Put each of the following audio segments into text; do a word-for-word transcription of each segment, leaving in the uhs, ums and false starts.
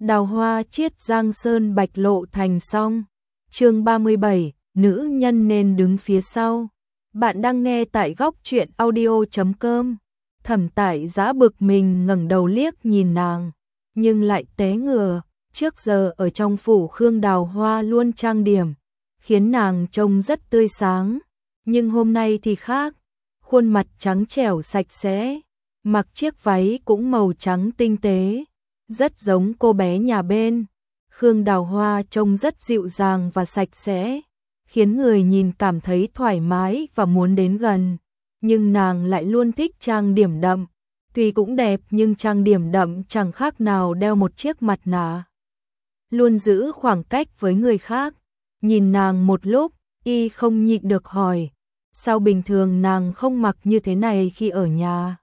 Đào hoa chiết giang sơn bạch lộ thành xong. Chương ba mươi bảy, nữ nhân nên đứng phía sau. Bạn đang nghe tại góc truyện audio chấm com. Thẩm Tại Giã bực mình ngẩng đầu liếc nhìn nàng, nhưng lại té ngửa. Trước giờ ở trong phủ Khương Đào Hoa luôn trang điểm, khiến nàng trông rất tươi sáng. Nhưng hôm nay thì khác, khuôn mặt trắng trẻo sạch sẽ, mặc chiếc váy cũng màu trắng tinh tế, rất giống cô bé nhà bên. Khương Đào Hoa trông rất dịu dàng và sạch sẽ, khiến người nhìn cảm thấy thoải mái và muốn đến gần. Nhưng nàng lại luôn thích trang điểm đậm, tuy cũng đẹp nhưng trang điểm đậm chẳng khác nào đeo một chiếc mặt nạ. Luôn giữ khoảng cách với người khác. Nhìn nàng một lúc, y không nhịn được hỏi, sao bình thường nàng không mặc như thế này khi ở nhà?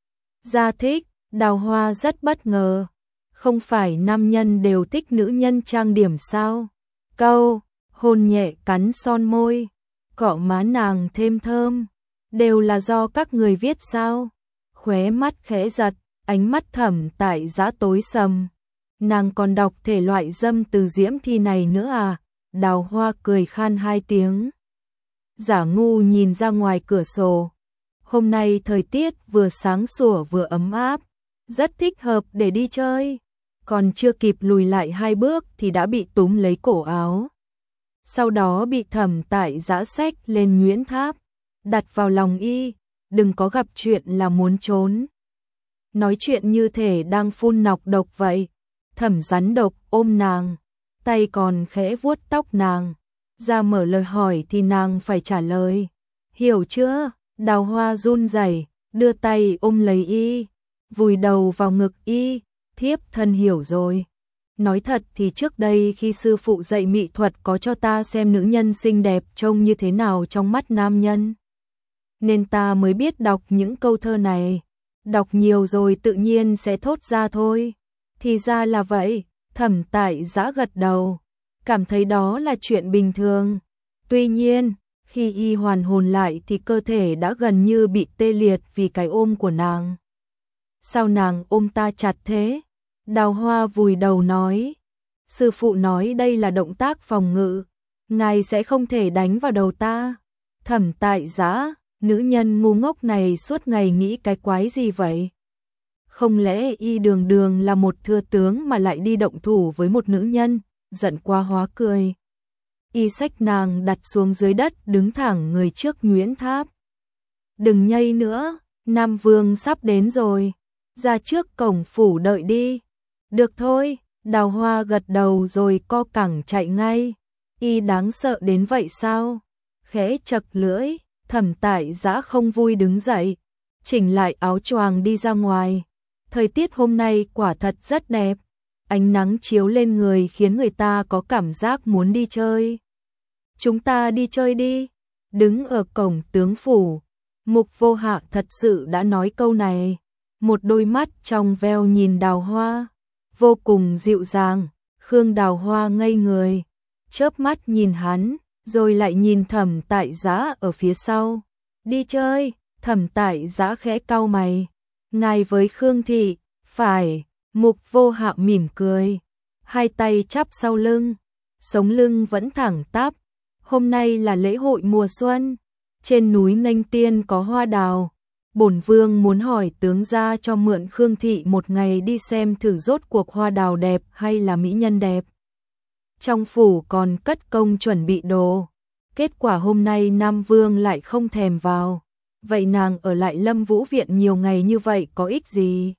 Gia thích. Đào Hoa rất bất ngờ. Không phải nam nhân đều thích nữ nhân trang điểm sao? Câu, hôn nhẹ cắn son môi, cọ má nàng thêm thơm, đều là do các người viết sao? Khóe mắt khẽ giật, ánh mắt Thẩm Tại Giã tối sầm. Nàng còn đọc thể loại dâm từ diễm thi này nữa à? Đào Hoa cười khan hai tiếng. Giả ngu nhìn ra ngoài cửa sổ. Hôm nay thời tiết vừa sáng sủa vừa ấm áp, rất thích hợp để đi chơi. Còn chưa kịp lùi lại hai bước thì đã bị túm lấy cổ áo. Sau đó bị Thẩm Tại Giã xách lên nhuyễn tháp, đặt vào lòng y, đừng có gặp chuyện là muốn trốn. Nói chuyện như thể đang phun nọc độc vậy. Thẩm Rắn Độc ôm nàng, tay còn khẽ vuốt tóc nàng. Ra mở lời hỏi thì nàng phải trả lời. Hiểu chưa? Đào Hoa run rẩy, đưa tay ôm lấy y, vùi đầu vào ngực y. Thiếp thân hiểu rồi. Nói thật thì trước đây khi sư phụ dạy mỹ thuật có cho ta xem nữ nhân xinh đẹp trông như thế nào trong mắt nam nhân, nên ta mới biết đọc những câu thơ này. Đọc nhiều rồi tự nhiên sẽ thốt ra thôi. Thì ra là vậy. Thẩm Tại Giã gật đầu, cảm thấy đó là chuyện bình thường. Tuy nhiên, khi y hoàn hồn lại thì cơ thể đã gần như bị tê liệt vì cái ôm của nàng. Sao nàng ôm ta chặt thế? Đào Hoa vùi đầu nói. Sư phụ nói đây là động tác phòng ngự, ngài sẽ không thể đánh vào đầu ta. Thẩm Tại Giã, nữ nhân ngu ngốc này suốt ngày nghĩ cái quái gì vậy? Không lẽ y đường đường là một thừa tướng mà lại đi động thủ với một nữ nhân? Giận quá hóa cười. Y xách nàng đặt xuống dưới đất, đứng thẳng người trước nhuyễn tháp. Đừng nhây nữa, Nam Vương sắp đến rồi. Ra trước cổng phủ đợi đi. Được thôi. Đào Hoa gật đầu rồi co cẳng chạy ngay. Y đáng sợ đến vậy sao? Khẽ chật lưỡi, Thẩm Tại Giã không vui đứng dậy, chỉnh lại áo choàng đi ra ngoài. Thời tiết hôm nay quả thật rất đẹp. Ánh nắng chiếu lên người khiến người ta có cảm giác muốn đi chơi. Chúng ta đi chơi đi. Đứng ở cổng tướng phủ, Mục Vô Hạ thật sự đã nói câu này. Một đôi mắt trong veo nhìn Đào Hoa, vô cùng dịu dàng. Khương Đào Hoa ngây người, chớp mắt nhìn hắn, rồi lại nhìn Thẩm Tại Giã ở phía sau. Đi chơi? Thẩm Tại Giã khẽ cau mày. Ngài với Khương thị? Phải. Mục Vô Hạ mỉm cười, hai tay chắp sau lưng, sống lưng vẫn thẳng tắp. Hôm nay là lễ hội mùa xuân, trên núi Nghênh Tiên có hoa đào. Bổn vương muốn hỏi tướng gia cho mượn Khương thị một ngày đi xem thử rốt cuộc hoa đào đẹp hay là mỹ nhân đẹp. Trong phủ còn cất công chuẩn bị đồ. Kết quả hôm nay Nam Vương lại không thèm vào. Vậy nàng ở lại Lâm Vũ viện nhiều ngày như vậy có ích gì?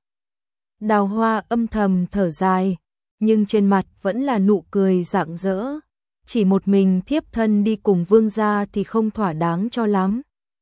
Đào Hoa âm thầm thở dài, nhưng trên mặt vẫn là nụ cười rạng rỡ. Chỉ một mình thiếp thân đi cùng vương gia thì không thỏa đáng cho lắm.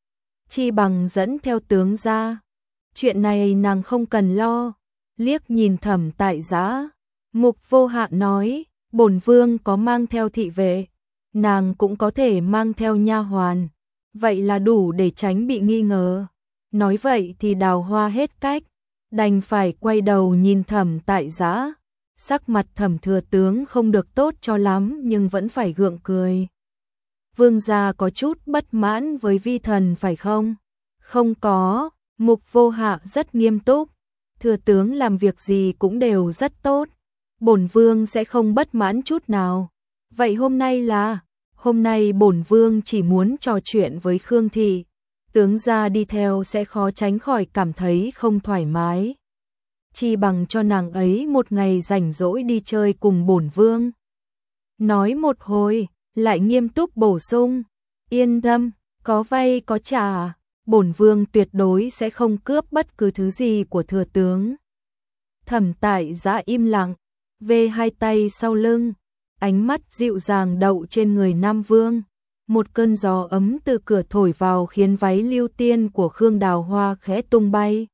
Chi bằng dẫn theo tướng gia. Chuyện này nàng không cần lo. Liếc nhìn Thẩm Tại Giã, Mục Vô Hạ nói, bổn vương có mang theo thị vệ, nàng cũng có thể mang theo nha hoàn. Vậy là đủ để tránh bị nghi ngờ. Nói vậy thì Đào Hoa hết cách, đành phải quay đầu nhìn Thẩm Tại Giã. Sắc mặt Thẩm thừa tướng không được tốt cho lắm nhưng vẫn phải gượng cười. Vương gia có chút bất mãn với vi thần phải không? Không có. Mục Vô Hạ rất nghiêm túc. Thừa tướng làm việc gì cũng đều rất tốt. bổn vương sẽ không bất mãn chút nào. Vậy hôm nay là, hôm nay bổn vương chỉ muốn trò chuyện với Khương thị, tướng gia đi theo sẽ khó tránh khỏi cảm thấy không thoải mái. Chi bằng cho nàng ấy một ngày rảnh rỗi đi chơi cùng bổn vương. Nói một hồi, lại nghiêm túc bổ sung, yên tâm, có vay có trả, bổn vương tuyệt đối sẽ không cướp bất cứ thứ gì của thừa tướng. Thẩm Tại Giã im lặng, vê hai tay sau lưng, ánh mắt dịu dàng đậu trên người Nam Vương. Một cơn gió ấm từ cửa thổi vào khiến váy lưu tiên của Khương Đào Hoa khẽ tung bay.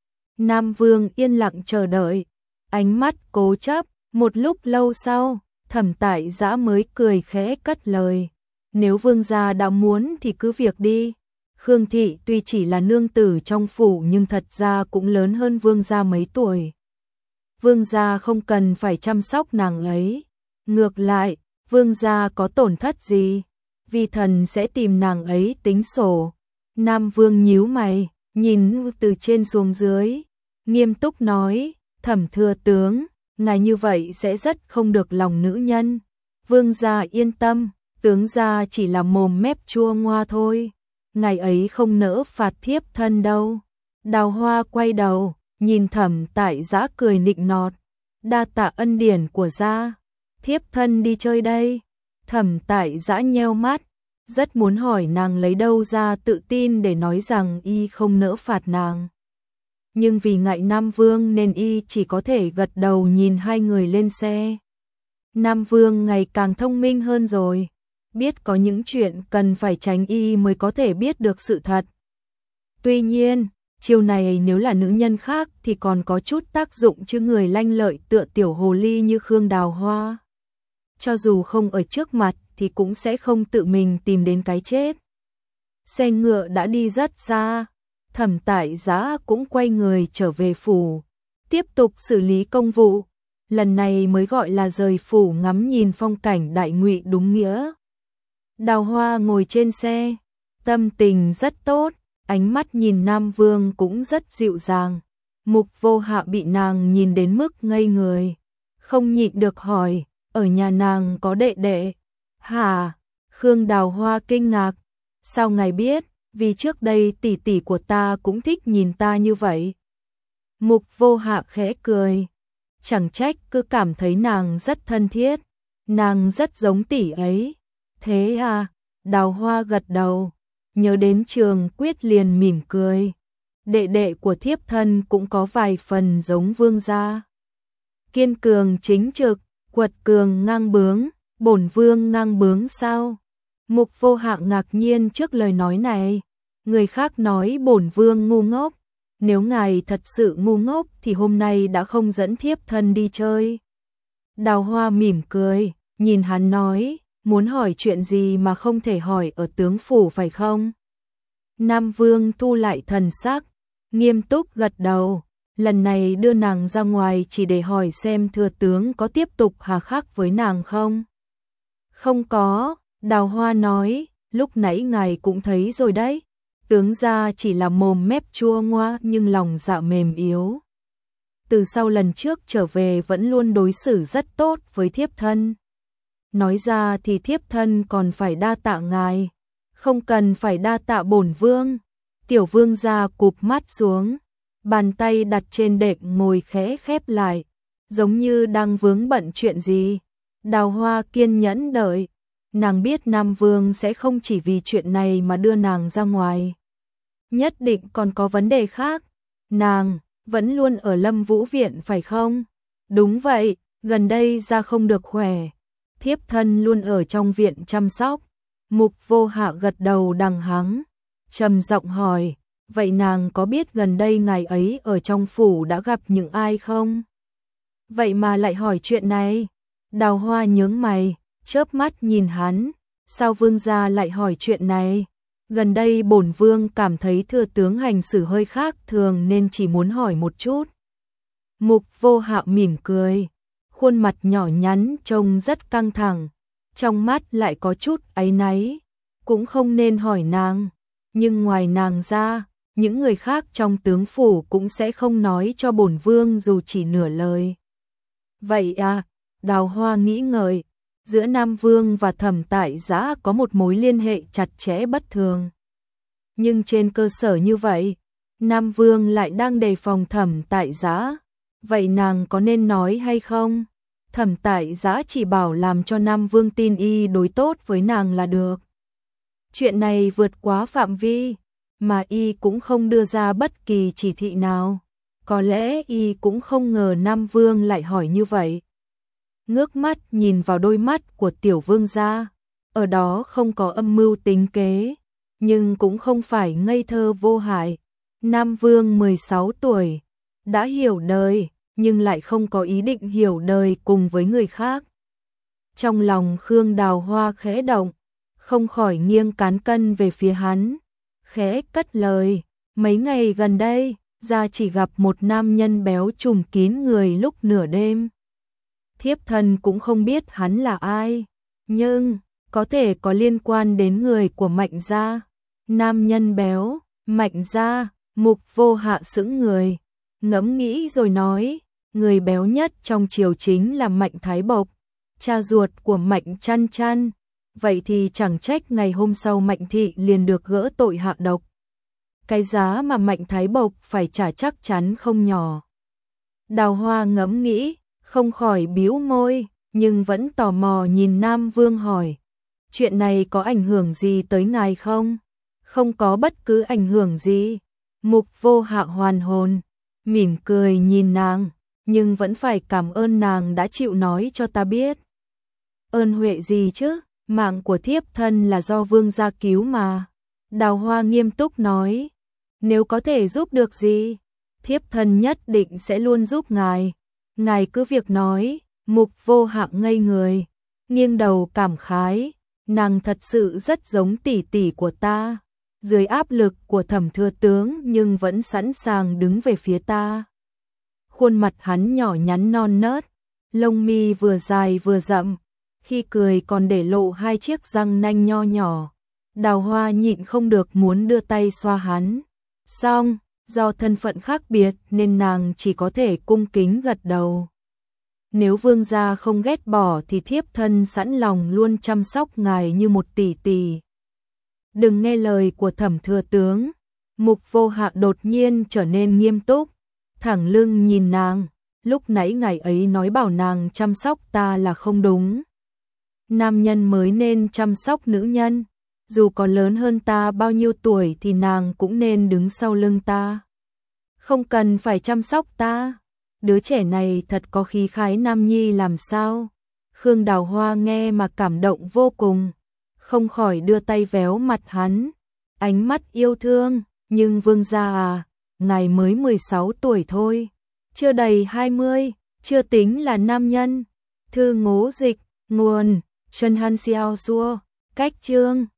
Nam Vương yên lặng chờ đợi, ánh mắt cố chấp, một lúc lâu sau, Thẩm Tại Giã mới cười khẽ cất lời. Nếu vương gia đã muốn thì cứ việc đi. Khương thị tuy chỉ là nương tử trong phủ nhưng thật ra cũng lớn hơn vương gia mấy tuổi. Vương gia không cần phải chăm sóc nàng ấy. Ngược lại, vương gia có tổn thất gì, vi thần sẽ tìm nàng ấy tính sổ. Nam Vương nhíu mày, nhìn từ trên xuống dưới, nghiêm túc nói, Thẩm thừa tướng, ngài như vậy sẽ rất không được lòng nữ nhân. Vương gia yên tâm, tướng gia chỉ là mồm mép chua ngoa thôi. Ngài ấy không nỡ phạt thiếp thân đâu. Đào Hoa quay đầu, nhìn Thẩm Tại Giã cười nịnh nọt. Đa tạ ân điển của gia, thiếp thân đi chơi đây. Thẩm Tại Giã nheo mắt, rất muốn hỏi nàng lấy đâu ra tự tin để nói rằng y không nỡ phạt nàng. Nhưng vì ngại Nam Vương nên y chỉ có thể gật đầu nhìn hai người lên xe. Nam Vương ngày càng thông minh hơn rồi, biết có những chuyện cần phải tránh y mới có thể biết được sự thật. Tuy nhiên, chiều này nếu là nữ nhân khác thì còn có chút tác dụng, chứ người lanh lợi tựa tiểu hồ ly như Khương Đào Hoa, cho dù không ở trước mặt thì cũng sẽ không tự mình tìm đến cái chết. Xe ngựa đã đi rất xa, Thẩm Tại Giã cũng quay người trở về phủ, tiếp tục xử lý công vụ. Lần này mới gọi là rời phủ ngắm nhìn phong cảnh đại ngụy đúng nghĩa. Đào Hoa ngồi trên xe, tâm tình rất tốt, ánh mắt nhìn Nam Vương cũng rất dịu dàng. Mục Vô Hạ bị nàng nhìn đến mức ngây người, không nhịn được hỏi, ở nhà nàng có đệ đệ? Hả? Khương Đào Hoa kinh ngạc, sao ngài biết? Vì trước đây tỷ tỷ của ta cũng thích nhìn ta như vậy. Mục Vô Hạ khẽ cười, chẳng trách cứ cảm thấy nàng rất thân thiết, nàng rất giống tỷ ấy. Thế à? Đào Hoa gật đầu, nhớ đến Trường Quyết liền mỉm cười. Đệ đệ của thiếp thân cũng có vài phần giống vương gia. Kiên cường chính trực, quật cường ngang bướng, bổn vương ngang bướng sao? Mục Vô Hạ ngạc nhiên trước lời nói này. Người khác nói bổn vương ngu ngốc, nếu ngài thật sự ngu ngốc thì hôm nay đã không dẫn thiếp thân đi chơi. Đào Hoa mỉm cười, nhìn hắn nói, muốn hỏi chuyện gì mà không thể hỏi ở tướng phủ phải không? Nam Vương thu lại thần sắc, nghiêm túc gật đầu, lần này đưa nàng ra ngoài chỉ để hỏi xem thừa tướng có tiếp tục hà khắc với nàng không? Không có, Đào Hoa nói, lúc nãy ngài cũng thấy rồi đấy, tướng gia chỉ là mồm mép chua ngoa nhưng lòng dạ mềm yếu. Từ sau lần trước trở về vẫn luôn đối xử rất tốt với thiếp thân. Nói ra thì thiếp thân còn phải đa tạ ngài, không cần phải đa tạ bổn vương. Tiểu vương gia cụp mắt xuống, bàn tay đặt trên đệm ngồi khẽ khép lại, giống như đang vướng bận chuyện gì. Đào Hoa kiên nhẫn đợi, nàng biết Nam Vương sẽ không chỉ vì chuyện này mà đưa nàng ra ngoài. Nhất định còn có vấn đề khác. Nàng vẫn luôn ở Lâm Vũ Viện phải không? Đúng vậy, gần đây ra không được khỏe, thiếp thân luôn ở trong viện chăm sóc. Mục Vô Hạ gật đầu đằng hắng, trầm giọng hỏi, vậy nàng có biết gần đây ngài ấy ở trong phủ đã gặp những ai không? Vậy mà lại hỏi chuyện này? Đào Hoa nhướng mày, chớp mắt nhìn hắn, sao vương gia lại hỏi chuyện này? Gần đây bổn vương cảm thấy thừa tướng hành xử hơi khác thường nên chỉ muốn hỏi một chút. Mục Vô Hạ mỉm cười, khuôn mặt nhỏ nhắn trông rất căng thẳng, trong mắt lại có chút áy náy, cũng không nên hỏi nàng, nhưng ngoài nàng ra, những người khác trong tướng phủ cũng sẽ không nói cho bổn vương dù chỉ nửa lời. Vậy à, Đào Hoa nghĩ ngợi, giữa Nam Vương và Thẩm Tại Giã có một mối liên hệ chặt chẽ bất thường. Nhưng trên cơ sở như vậy, Nam Vương lại đang đề phòng Thẩm Tại Giã, vậy nàng có nên nói hay không? Thẩm Tại Giã chỉ bảo làm cho Nam Vương tin y đối tốt với nàng là được. Chuyện này vượt quá phạm vi, mà y cũng không đưa ra bất kỳ chỉ thị nào. Có lẽ y cũng không ngờ Nam Vương lại hỏi như vậy. Ngước mắt nhìn vào đôi mắt của tiểu vương gia, ở đó không có âm mưu tính kế, nhưng cũng không phải ngây thơ vô hại. Nam Vương mười sáu tuổi, đã hiểu đời, nhưng lại không có ý định hiểu đời cùng với người khác. Trong lòng Khương Đào Hoa khẽ động, không khỏi nghiêng cán cân về phía hắn, khẽ cất lời, mấy ngày gần đây, gia chỉ gặp một nam nhân béo trùm kín người lúc nửa đêm. Thiếp thân cũng không biết hắn là ai, nhưng có thể có liên quan đến người của Mạnh gia. Nam nhân béo, Mạnh gia, Mục Vô Hạ sững người, ngẫm nghĩ rồi nói, người béo nhất trong triều chính là Mạnh Thái Bộc, cha ruột của Mạnh Chăn Chăn. Vậy thì chẳng trách ngày hôm sau Mạnh thị liền được gỡ tội hạ độc. Cái giá mà Mạnh Thái Bộc phải trả chắc chắn không nhỏ. Đào Hoa ngẫm nghĩ, không khỏi bĩu môi, nhưng vẫn tò mò nhìn Nam Vương hỏi, chuyện này có ảnh hưởng gì tới ngài không? Không có bất cứ ảnh hưởng gì. Mục Vô Hạ hoàn hồn, mỉm cười nhìn nàng, nhưng vẫn phải cảm ơn nàng đã chịu nói cho ta biết. Ơn huệ gì chứ, mạng của thiếp thân là do vương gia cứu mà. Đào Hoa nghiêm túc nói, nếu có thể giúp được gì, thiếp thân nhất định sẽ luôn giúp ngài. Ngài cứ việc nói. Mục Vô Hạ ngây người, nghiêng đầu cảm khái, nàng thật sự rất giống tỷ tỷ của ta, dưới áp lực của Thẩm thừa tướng nhưng vẫn sẵn sàng đứng về phía ta. Khuôn mặt hắn nhỏ nhắn non nớt, lông mi vừa dài vừa rậm, khi cười còn để lộ hai chiếc răng nanh nho nhỏ. Đào Hoa nhịn không được muốn đưa tay xoa hắn, song do thân phận khác biệt nên nàng chỉ có thể cung kính gật đầu. Nếu vương gia không ghét bỏ thì thiếp thân sẵn lòng luôn chăm sóc ngài như một tỷ tỷ. Đừng nghe lời của Thẩm thừa tướng. Mục Vô Hạ đột nhiên trở nên nghiêm túc, thẳng lưng nhìn nàng, lúc nãy ngài ấy nói bảo nàng chăm sóc ta là không đúng. Nam nhân mới nên chăm sóc nữ nhân, dù có lớn hơn ta bao nhiêu tuổi thì nàng cũng nên đứng sau lưng ta. Không cần phải chăm sóc ta. Đứa trẻ này thật có khí khái nam nhi làm sao? Khương Đào Hoa nghe mà cảm động vô cùng, không khỏi đưa tay véo mặt hắn, ánh mắt yêu thương, nhưng vương gia à, ngài mới mười sáu tuổi thôi, chưa đầy hai mươi, chưa tính là nam nhân. Thư ngố dịch, nguồn, Trần Han Xiao Xua, cách chương.